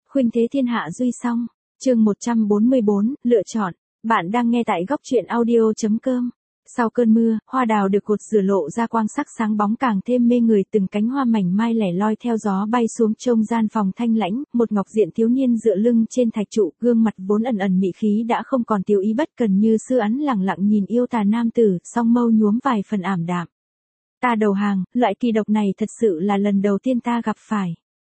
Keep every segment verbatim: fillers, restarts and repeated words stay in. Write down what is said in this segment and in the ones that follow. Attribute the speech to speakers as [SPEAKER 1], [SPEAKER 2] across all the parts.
[SPEAKER 1] Khuynh thế thiên hạ duy song. Chương một trăm bốn mươi bốn, lựa chọn. Bạn đang nghe tại góc truyện audio.com. Sau cơn mưa, hoa đào được cột rửa lộ ra quang sắc sáng bóng càng thêm mê người, từng cánh hoa mảnh mai lẻ loi theo gió bay xuống trông gian phòng thanh lãnh, một ngọc diện thiếu niên dựa lưng trên thạch trụ, gương mặt vốn ẩn ẩn mị khí đã không còn tiêu ý bất cần như xưa, hắn lẳng lặng nhìn yêu tà nam tử, song mâu nhuốm vài phần ảm đạm. Ta đầu hàng, loại kỳ độc này thật sự là lần đầu tiên ta gặp phải.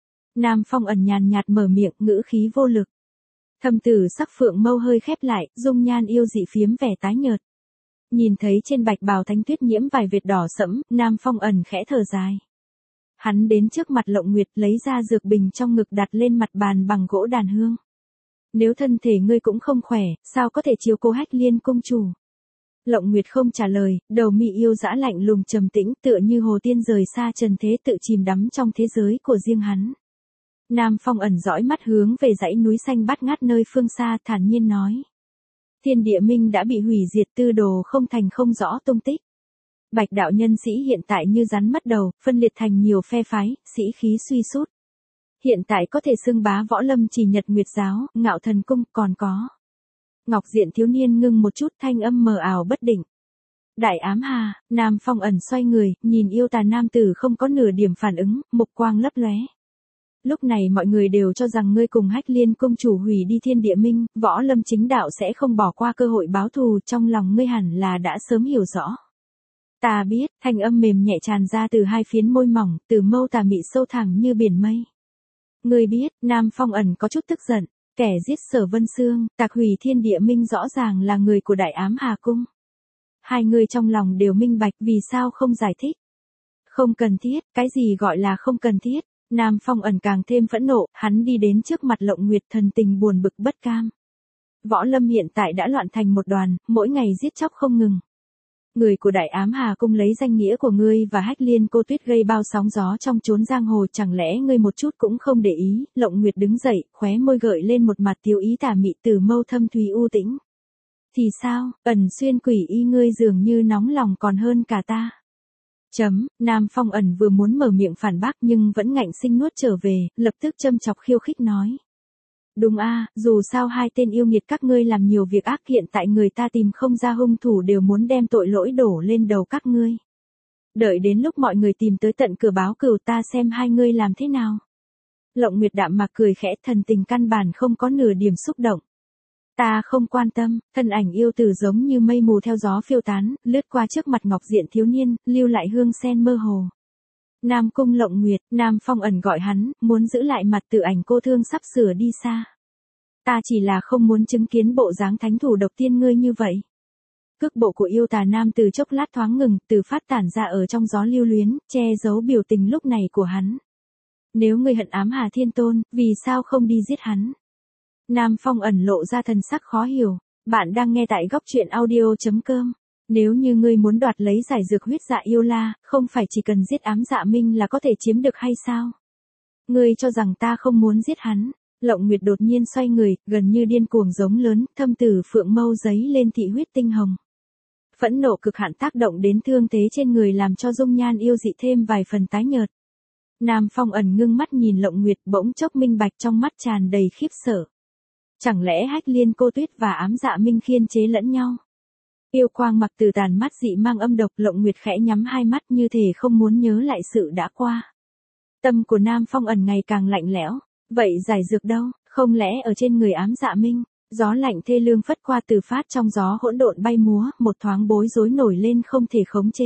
[SPEAKER 1] Nam Phong ẩn nhàn nhạt mở miệng, ngữ khí vô lực. Thâm tử sắc phượng mâu hơi khép lại, dung nhan yêu dị phiếm vẻ tái nhợt. Nhìn thấy trên bạch bào thánh tuyết nhiễm vài vệt đỏ sẫm, Nam Phong ẩn khẽ thở dài. Hắn đến trước mặt Lộng Nguyệt, lấy ra dược bình trong ngực đặt lên mặt bàn bằng gỗ đàn hương. Nếu thân thể ngươi cũng không khỏe, sao có thể chiếu cố Hách Liên công chủ? Lộng Nguyệt không trả lời, đầu mi yêu dã lạnh lùng trầm tĩnh, tựa như hồ tiên rời xa trần thế, tự chìm đắm trong thế giới của riêng hắn. Nam Phong ẩn dõi mắt hướng về dãy núi xanh bát ngát nơi phương xa, thản nhiên nói. Thiên địa minh đã bị hủy diệt, tư đồ không thành không rõ tung tích. Bạch đạo nhân sĩ hiện tại như rắn mất đầu, phân liệt thành nhiều phe phái, sĩ khí suy sút. Hiện tại có thể xưng bá võ lâm chỉ Nhật Nguyệt giáo, Ngạo Thần cung, còn có. Ngọc diện thiếu niên ngưng một chút, thanh âm mờ ảo bất định. Đại ám hà. Nam Phong ẩn xoay người, nhìn yêu tà nam tử không có nửa điểm phản ứng, mục quang lấp lóe. Lúc này mọi người đều cho rằng ngươi cùng Hách Liên công chủ hủy đi thiên địa minh, võ lâm chính đạo sẽ không bỏ qua cơ hội báo thù, trong lòng ngươi hẳn là đã sớm hiểu rõ. Ta biết. Thanh âm mềm nhẹ tràn ra từ hai phiến môi mỏng, từ mâu tà mị sâu thẳm như biển mây. Ngươi biết. Nam Phong ẩn có chút tức giận. Kẻ giết Sở Vân Xương, tạc hủy thiên địa minh rõ ràng là người của Đại Ám Hà Cung. Hai người trong lòng đều minh bạch, vì sao không giải thích. Không cần thiết. Cái gì gọi là không cần thiết? Nam Phong ẩn càng thêm phẫn nộ, hắn đi đến trước mặt Lộng Nguyệt, thần tình buồn bực bất cam. Võ lâm hiện tại đã loạn thành một đoàn, mỗi ngày giết chóc không ngừng. Người của Đại Ám Hà Cung lấy danh nghĩa của ngươi và Hách Liên cô tuyết gây bao sóng gió trong chốn giang hồ, chẳng lẽ ngươi một chút cũng không để ý? Lộng Nguyệt đứng dậy, khóe môi gợi lên một mặt tiêu ý tà mị, từ mâu thâm thúy u tĩnh. Thì sao, Ẩn Xuyên quỷ y ngươi dường như nóng lòng còn hơn cả ta. Chấm. Nam Phong ẩn vừa muốn mở miệng phản bác nhưng vẫn ngạnh sinh nuốt trở về, lập tức châm chọc khiêu khích nói. Đúng a, dù sao hai tên yêu nghiệt các ngươi làm nhiều việc ác, hiện tại người ta tìm không ra hung thủ đều muốn đem tội lỗi đổ lên đầu các ngươi. Đợi đến lúc mọi người tìm tới tận cửa báo cừu, ta xem hai ngươi làm thế nào. Lộng Nguyệt đạm mạc cười khẽ, thần tình căn bản không có nửa điểm xúc động. Ta không quan tâm. Thân ảnh yêu tử giống như mây mù theo gió phiêu tán, lướt qua trước mặt ngọc diện thiếu niên, lưu lại hương sen mơ hồ. Nam cung Lộng Nguyệt. Nam Phong ẩn gọi hắn, muốn giữ lại mặt tự ảnh cô thương sắp sửa đi xa. Ta chỉ là không muốn chứng kiến bộ dáng thánh thủ độc tiên ngươi như vậy. Cước bộ của yêu tà nam từ chốc lát thoáng ngừng, từ phát tản ra ở trong gió lưu luyến, che giấu biểu tình lúc này của hắn. Nếu ngươi hận Ám Hà Thiên Tôn, vì sao không đi giết hắn? Nam Phong ẩn lộ ra thần sắc khó hiểu. Bạn đang nghe tại góc truyện audio.com. Nếu như ngươi muốn đoạt lấy giải dược huyết dạ yêu la, không phải chỉ cần giết Ám Dạ Minh là có thể chiếm được hay sao? Ngươi cho rằng ta không muốn giết hắn? Lộng Nguyệt đột nhiên xoay người, gần như điên cuồng giống lớn, thâm tử phượng mâu giấy lên thị huyết tinh hồng. Phẫn nộ cực hạn tác động đến thương thế trên người, làm cho dung nhan yêu dị thêm vài phần tái nhợt. Nam Phong ẩn ngưng mắt nhìn Lộng Nguyệt, bỗng chốc minh bạch, trong mắt tràn đầy khiếp sợ. Chẳng lẽ Hách Liên cô tuyết và Ám Dạ Minh khiên chế lẫn nhau? Yêu quang mặc từ tàn mắt dị mang âm độc, Lộng Nguyệt khẽ nhắm hai mắt như thể không muốn nhớ lại sự đã qua. Tâm của Nam Phong ẩn ngày càng lạnh lẽo. Vậy giải dược đâu? Không lẽ ở trên người Ám Dạ Minh? Gió lạnh thê lương phất qua, từ phát trong gió hỗn độn bay múa, một thoáng bối rối nổi lên không thể khống chế.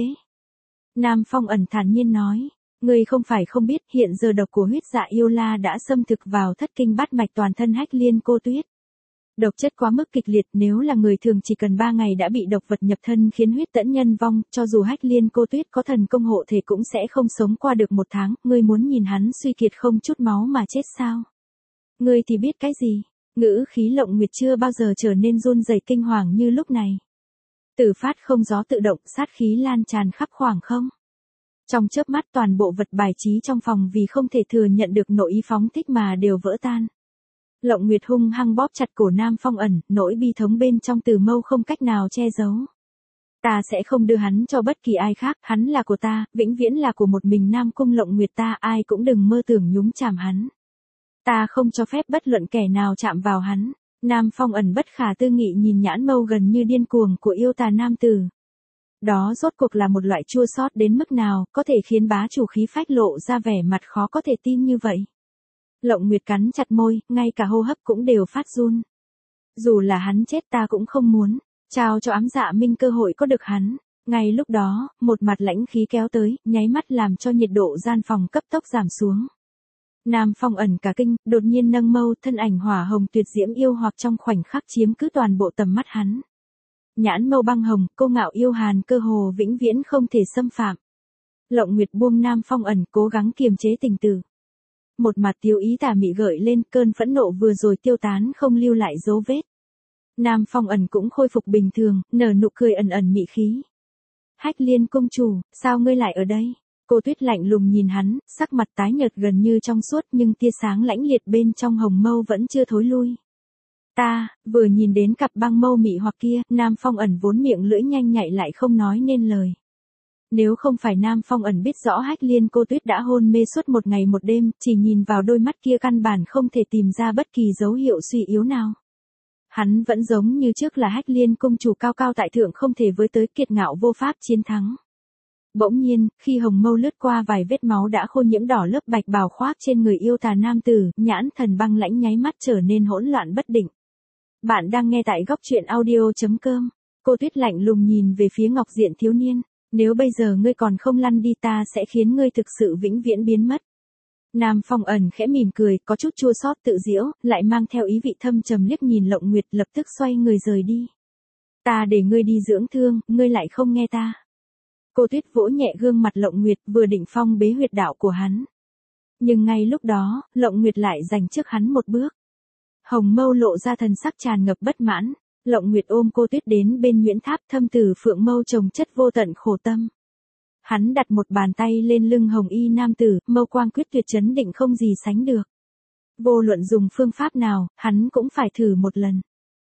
[SPEAKER 1] Nam Phong ẩn thản nhiên nói. Ngươi không phải không biết, hiện giờ độc của huyết dạ yêu la đã xâm thực vào thất kinh bát mạch toàn thân Hách Liên cô tuyết. Độc chất quá mức kịch liệt, nếu là người thường chỉ cần ba ngày đã bị độc vật nhập thân khiến huyết tẫn nhân vong, cho dù Hách Liên cô tuyết có thần công hộ thể cũng sẽ không sống qua được một tháng. Ngươi muốn nhìn hắn suy kiệt không chút máu mà chết sao? Ngươi thì biết cái gì? Ngữ khí Lộng Nguyệt chưa bao giờ trở nên run rẩy kinh hoàng như lúc này. Từ phát không gió tự động, sát khí lan tràn khắp khoảng không. Trong chớp mắt toàn bộ vật bài trí trong phòng vì không thể thừa nhận được nội ý phóng thích mà đều vỡ tan. Lộng Nguyệt hung hăng bóp chặt cổ Nam Phong ẩn, nỗi bi thống bên trong từ mâu không cách nào che giấu. Ta sẽ không đưa hắn cho bất kỳ ai khác, hắn là của ta, vĩnh viễn là của một mình Nam cung Lộng Nguyệt ta, ai cũng đừng mơ tưởng nhúng chàm hắn. Ta không cho phép bất luận kẻ nào chạm vào hắn. Nam Phong Ẩn bất khả tư nghị nhìn nhãn mâu gần như điên cuồng của yêu tà nam tử. Đó rốt cuộc là một loại chua xót đến mức nào, có thể khiến bá chủ khí phách lộ ra vẻ mặt khó có thể tin như vậy. Lộng Nguyệt cắn chặt môi, ngay cả hô hấp cũng đều phát run. Dù là hắn chết ta cũng không muốn, trao cho ám dạ minh cơ hội có được hắn. Ngay lúc đó, một mặt lãnh khí kéo tới, nháy mắt làm cho nhiệt độ gian phòng cấp tốc giảm xuống. Nam Phong Ẩn cả kinh, đột nhiên nâng mâu, thân ảnh hỏa hồng tuyệt diễm yêu hoặc trong khoảnh khắc chiếm cứ toàn bộ tầm mắt hắn. Nhãn mâu băng hồng, cô ngạo yêu hàn cơ hồ vĩnh viễn không thể xâm phạm. Lộng Nguyệt buông Nam Phong Ẩn cố gắng kiềm chế tình tử. Một mặt tiêu ý tà mị gợi lên, cơn phẫn nộ vừa rồi tiêu tán không lưu lại dấu vết. Nam Phong Ẩn cũng khôi phục bình thường, nở nụ cười ẩn ẩn mị khí. Hách Liên công chủ, sao ngươi lại ở đây? Cô Tuyết lạnh lùng nhìn hắn, sắc mặt tái nhợt gần như trong suốt nhưng tia sáng lãnh liệt bên trong hồng mâu vẫn chưa thối lui. Ta, vừa nhìn đến cặp băng mâu mị hoặc kia, Nam Phong Ẩn vốn miệng lưỡi nhanh nhạy lại không nói nên lời. Nếu không phải Nam Phong Ẩn biết rõ Hách Liên cô Tuyết đã hôn mê suốt một ngày một đêm, chỉ nhìn vào đôi mắt kia căn bản không thể tìm ra bất kỳ dấu hiệu suy yếu nào. Hắn vẫn giống như trước là Hách Liên công chủ cao cao tại thượng không thể với tới kiệt ngạo vô pháp chiến thắng. Bỗng nhiên, khi hồng mâu lướt qua vài vết máu đã khô nhiễm đỏ lớp bạch bào khoác trên người yêu tà nam tử, nhãn thần băng lãnh nháy mắt trở nên hỗn loạn bất định. Bạn đang nghe tại góc truyện audio chấm com. Cô Tuyết lạnh lùng nhìn về phía Ngọc Diện thiếu niên. Nếu bây giờ ngươi còn không lăn đi ta sẽ khiến ngươi thực sự vĩnh viễn biến mất. Nam Phong Ẩn khẽ mỉm cười, có chút chua xót tự giễu, lại mang theo ý vị thâm trầm liếc nhìn Lộng Nguyệt lập tức xoay người rời đi. Ta để ngươi đi dưỡng thương, ngươi lại không nghe ta. Cô Tuyết vỗ nhẹ gương mặt Lộng Nguyệt vừa định phong bế huyệt đạo của hắn. Nhưng ngay lúc đó, Lộng Nguyệt lại giành trước hắn một bước. Hồng mâu lộ ra thần sắc tràn ngập bất mãn. Lộng Nguyệt ôm cô Tuyết đến bên Nguyễn Tháp thâm tử phượng mâu trồng chất vô tận khổ tâm. Hắn đặt một bàn tay lên lưng hồng y nam tử, mâu quang quyết tuyệt chấn định không gì sánh được. Vô luận dùng phương pháp nào, hắn cũng phải thử một lần.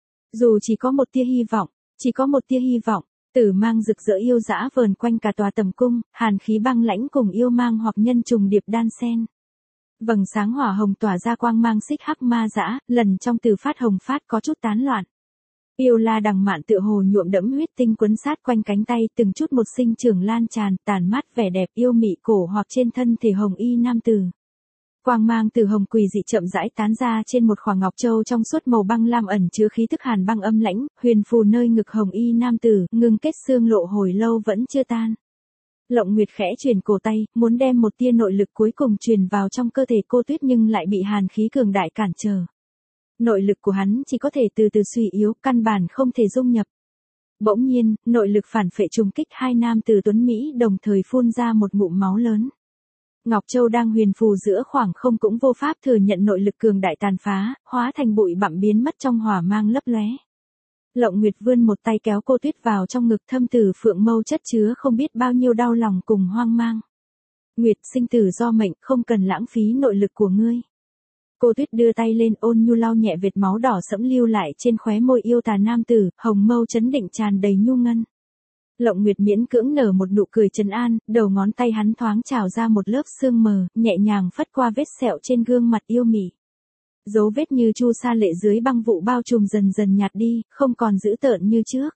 [SPEAKER 1] Dù chỉ có một tia hy vọng, chỉ có một tia hy vọng, tử mang rực rỡ yêu dã vờn quanh cả tòa tầm cung, hàn khí băng lãnh cùng yêu mang hoặc nhân trùng điệp đan xen. Vầng sáng hỏa hồng tỏa ra quang mang xích hắc ma dã, lần trong từ phát hồng phát có chút tán loạn. Yêu la đằng mạn tựa hồ nhuộm đẫm huyết tinh quấn sát quanh cánh tay, từng chút một sinh trưởng lan tràn, tàn mát vẻ đẹp yêu mị cổ hoặc trên thân thể hồng y nam tử. Quang mang từ hồng quỳ dị chậm rãi tán ra trên một khoảng ngọc châu trong suốt màu băng lam ẩn chứa khí tức hàn băng âm lãnh, huyền phù nơi ngực hồng y nam tử, ngưng kết xương lộ hồi lâu vẫn chưa tan. Lộng Nguyệt khẽ chuyển cổ tay, muốn đem một tia nội lực cuối cùng truyền vào trong cơ thể cô Tuyết nhưng lại bị hàn khí cường đại cản trở. Nội lực của hắn chỉ có thể từ từ suy yếu, căn bản không thể dung nhập. Bỗng nhiên, nội lực phản phệ trùng kích hai nam tử tuấn Mỹ đồng thời phun ra một ngụm máu lớn. Ngọc Châu đang huyền phù giữa khoảng không cũng vô pháp thừa nhận nội lực cường đại tàn phá, hóa thành bụi bặm biến mất trong hỏa mang lấp lóe. Lộng Nguyệt vươn một tay kéo cô Tuyết vào trong ngực thâm tử phượng mâu chất chứa không biết bao nhiêu đau lòng cùng hoang mang. Nguyệt sinh tử do mệnh, không cần lãng phí nội lực của ngươi. Cô Tuyết đưa tay lên ôn nhu lau nhẹ vệt máu đỏ sẫm lưu lại trên khóe môi yêu tà nam tử, hồng mâu chấn định tràn đầy nhu ngân. Lộng Nguyệt miễn cưỡng nở một nụ cười trấn an, đầu ngón tay hắn thoáng trào ra một lớp sương mờ, nhẹ nhàng phất qua vết sẹo trên gương mặt yêu mị. Dấu vết như chu sa lệ dưới băng vụ bao trùm dần dần nhạt đi, không còn dữ tợn như trước.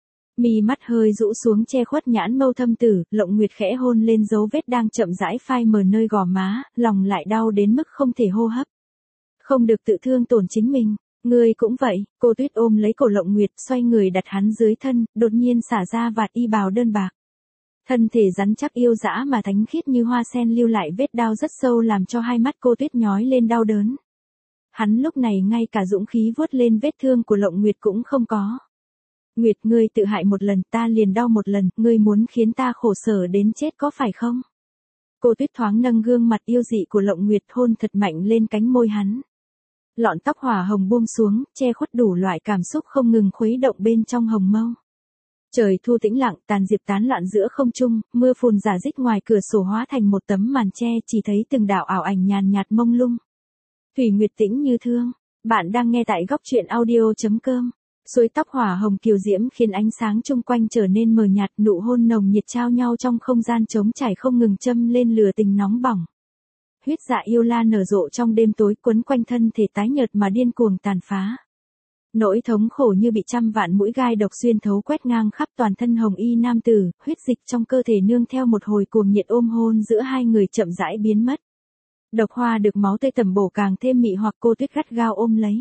[SPEAKER 1] Mi mắt hơi rũ xuống che khuất nhãn mâu thâm tử, Lộng Nguyệt khẽ hôn lên dấu vết đang chậm rãi phai mờ nơi gò má, lòng lại đau đến mức không thể hô hấp. Không được tự thương tổn chính mình, ngươi cũng vậy. Cô Tuyết ôm lấy cổ Lộng Nguyệt, xoay người đặt hắn dưới thân, đột nhiên xả ra vạt y bào đơn bạc. Thân thể rắn chắc yêu dã mà thánh khiết như hoa sen lưu lại vết đau rất sâu làm cho hai mắt cô Tuyết nhói lên đau đớn. Hắn lúc này ngay cả dũng khí vuốt lên vết thương của Lộng Nguyệt cũng không có. Nguyệt, ngươi tự hại một lần, ta liền đau một lần, ngươi muốn khiến ta khổ sở đến chết có phải không? Cô Tuyết thoáng nâng gương mặt yêu dị của Lộng Nguyệt hôn thật mạnh lên cánh môi hắn. Lọn tóc hỏa hồng buông xuống, che khuất đủ loại cảm xúc không ngừng khuấy động bên trong hồng mâu. Trời thu tĩnh lặng, tàn diệp tán loạn giữa không trung, mưa phùn rả rích ngoài cửa sổ hóa thành một tấm màn che, chỉ thấy từng đạo ảo ảnh nhàn nhạt mông lung. Thủy Nguyệt tĩnh như thương. Bạn đang nghe tại góc truyện audio chấm com. Suối tóc hỏa hồng kiều diễm khiến ánh sáng chung quanh trở nên mờ nhạt, nụ hôn nồng nhiệt trao nhau trong không gian trống trải không ngừng châm lên lửa tình nóng bỏng. huyết dạ yêu la nở rộ trong đêm tối quấn quanh thân thể tái nhợt mà điên cuồng tàn phá. Nỗi thống khổ như bị trăm vạn mũi gai độc xuyên thấu quét ngang khắp toàn thân hồng y nam tử, huyết dịch trong cơ thể nương theo một hồi cuồng nhiệt ôm hôn giữa hai người chậm rãi biến mất. Độc hoa được máu tươi tẩm bổ càng thêm mị hoặc Cô Tuyết gắt gao ôm lấy.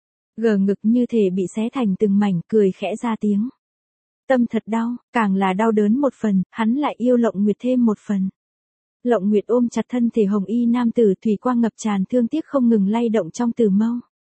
[SPEAKER 1] Gờ ngực như thể bị xé thành từng mảnh, cười khẽ ra tiếng. Tâm thật đau, càng là đau đớn một phần, hắn lại yêu Lộng Nguyệt thêm một phần. Lộng Nguyệt ôm chặt thân thể hồng y nam tử, thủy quang ngập tràn thương tiếc không ngừng lay động trong từ mâu.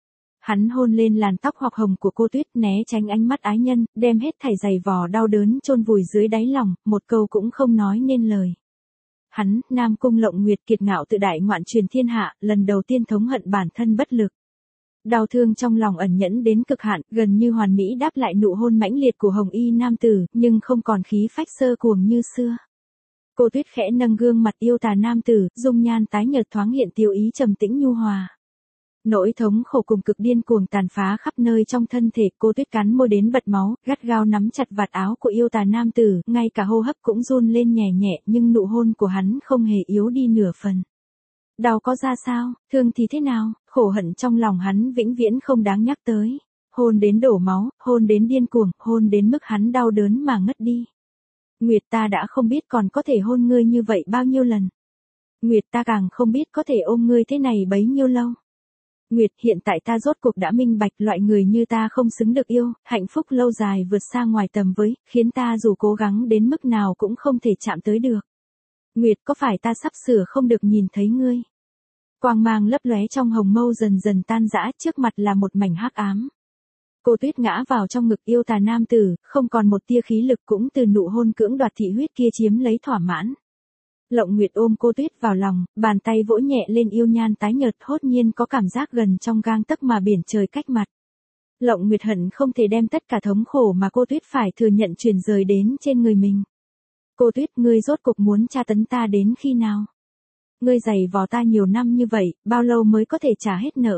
[SPEAKER 1] Hắn hôn lên làn tóc hoặc hồng của Cô Tuyết, né tránh ánh mắt ái nhân, đem hết thảy giày vò đau đớn chôn vùi dưới đáy lòng, một câu cũng không nói nên lời. Hắn, Nam Cung Lộng Nguyệt kiệt ngạo tự đại ngoạn truyền thiên hạ, lần đầu tiên thống hận bản thân bất lực. Đau thương trong lòng ẩn nhẫn đến cực hạn, gần như hoàn mỹ đáp lại nụ hôn mãnh liệt của hồng y nam tử, nhưng không còn khí phách xơ cuồng như xưa. Cô Tuyết khẽ nâng gương mặt yêu tà nam tử, dung nhan tái nhợt thoáng hiện tiêu ý trầm tĩnh nhu hòa. Nỗi thống khổ cùng cực điên cuồng tàn phá khắp nơi trong thân thể, Cô Tuyết cắn môi đến bật máu, gắt gao nắm chặt vạt áo của yêu tà nam tử, ngay cả hô hấp cũng run lên nhẹ nhẹ, nhưng nụ hôn của hắn không hề yếu đi nửa phần. Đau có ra sao, thương thì thế nào, khổ hận trong lòng hắn vĩnh viễn không đáng nhắc tới. Hôn đến đổ máu, hôn đến điên cuồng, hôn đến mức hắn đau đớn mà ngất đi. Nguyệt, ta đã không biết còn có thể hôn ngươi như vậy bao nhiêu lần. Nguyệt, ta càng không biết có thể ôm ngươi thế này bấy nhiêu lâu. Nguyệt, hiện tại ta rốt cuộc đã minh bạch loại người như ta không xứng được yêu, hạnh phúc lâu dài vượt xa ngoài tầm với, khiến ta dù cố gắng đến mức nào cũng không thể chạm tới được. Nguyệt, có phải ta sắp sửa không được nhìn thấy ngươi? Quang mang lấp lóe trong hồng mâu dần dần tan rã, trước mặt là một mảnh hắc ám. Cô Tuyết ngã vào trong ngực yêu tà nam tử, không còn một tia khí lực cũng từ nụ hôn cưỡng đoạt thị huyết kia chiếm lấy thỏa mãn. Lộng Nguyệt ôm Cô Tuyết vào lòng, bàn tay vỗ nhẹ lên yêu nhan tái nhợt, hốt nhiên có cảm giác gần trong gang tấc mà biển trời cách mặt. Lộng Nguyệt hận không thể đem tất cả thống khổ mà Cô Tuyết phải thừa nhận truyền rời đến trên người mình. Cô Tuyết, ngươi rốt cuộc muốn tra tấn ta đến khi nào? Ngươi giày vò ta nhiều năm như vậy, bao lâu mới có thể trả hết nợ?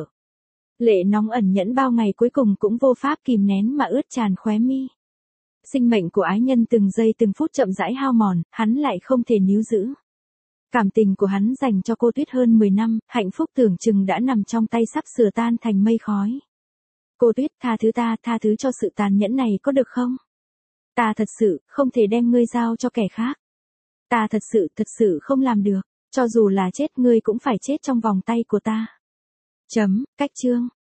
[SPEAKER 1] Lệ nóng ẩn nhẫn bao ngày cuối cùng cũng vô pháp kìm nén mà ướt tràn khóe mi. Sinh mệnh của ái nhân từng giây từng phút chậm rãi hao mòn, hắn lại không thể níu giữ. Cảm tình của hắn dành cho Cô Tuyết hơn mười năm, hạnh phúc tưởng chừng đã nằm trong tay sắp sửa tan thành mây khói. Cô Tuyết, tha thứ ta, tha thứ cho sự tàn nhẫn này có được không? Ta thật sự không thể đem ngươi giao cho kẻ khác. Ta thật sự, thật sự không làm được, cho dù là chết ngươi cũng phải chết trong vòng tay của ta. Chấm, cách chương.